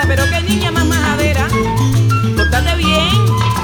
cachita, pero qué niña más majadera. Pórtate bien.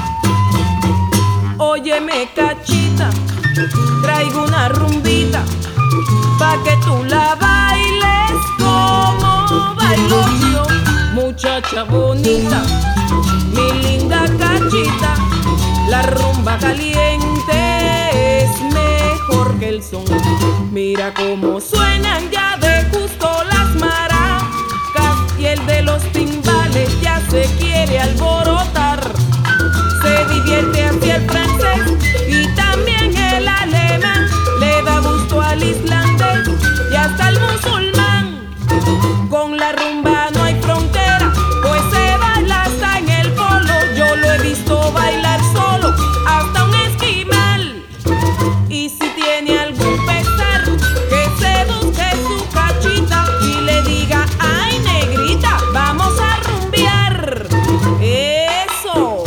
Óyeme, cachita, traigo una rumbita pa' que tú la bailes como bailo yo. Muchacha bonita, mi linda cachita, la rumba caliente es mejor que el son. Mira cómo suenan ya de justo las maracas y el de los timbales ya se quiere alborotar. Se divierte hacia el francés y también el alemán, le da gusto al islandés y hasta al musulmán. Con la rumba no hay frontera, pues se baila hasta en el polo. Yo lo he visto bailar solo, hasta un esquimal. Y si tiene algún pesar, que se busque su cachita y le diga: ay, negrita, vamos a rumbear. Eso.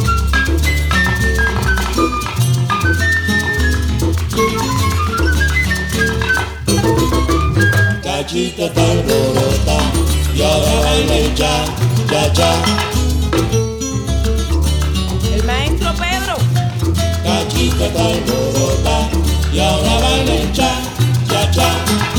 Cachita está alborota y ahora baila el cha, cha, cha. El maestro Pedro. Cachita está alborota y ahora baila el cha, cha, cha.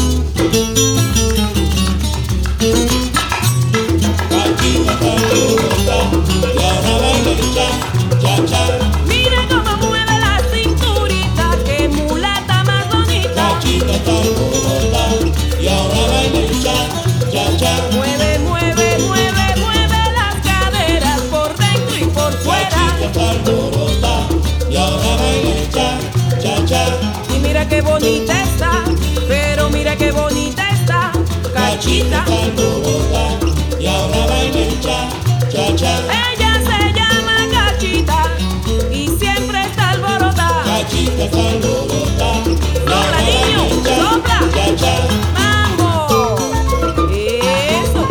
Cachita está alborota y ahora baila el cha, cha, cha. Mira cómo mueve la cinturita, qué mulata más bonita. Cachita está alborota y ahora baila el cha, cha, cha. Mueve, mueve, mueve, mueve las caderas por dentro y por fuera. Cachita está alborota y ahora baila el cha, cha, cha. Y mira qué bonita está, pero mira qué bonita está, cachita. Cachita está alborota y ahora baila el cha, cha, cha. Ella se llama Cachita y siempre está alborotada. Cachita está alborota y Sopla, ahora niño, baila el cha, sopla. cha, cha. ¡Mambo! Eso.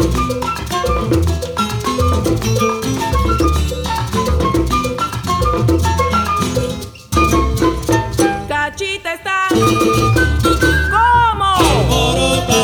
Cachita está. ¿Cómo? Alborota,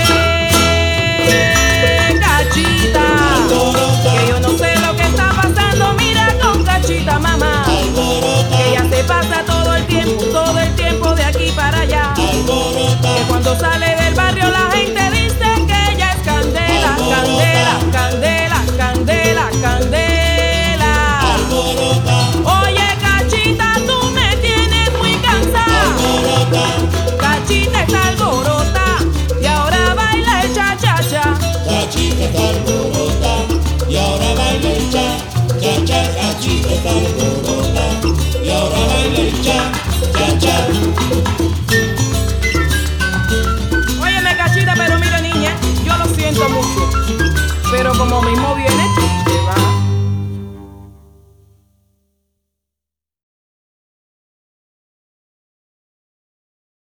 Cachita. alborota, Que yo no sé lo que está pasando. Mira con Cachita, mamá. alborota, Que ella se pasa todo el tiempo de aquí para allá. alborota, Que cuando sale del barrio la gente dice que ella es candela, candela, candela, candela, candela. alborota, Oye, Cachita, tú me tienes muy cansada. alborota. Cachita está alborota y ahora baila el cha-cha-cha. Cachita está alborota y ahora baila el cha, cha, cha. Cachita está alborota y ahora baila el cha, cha, cha. Óyeme, Cachita, pero mira, niña, yo lo siento mucho, pero como mismo viene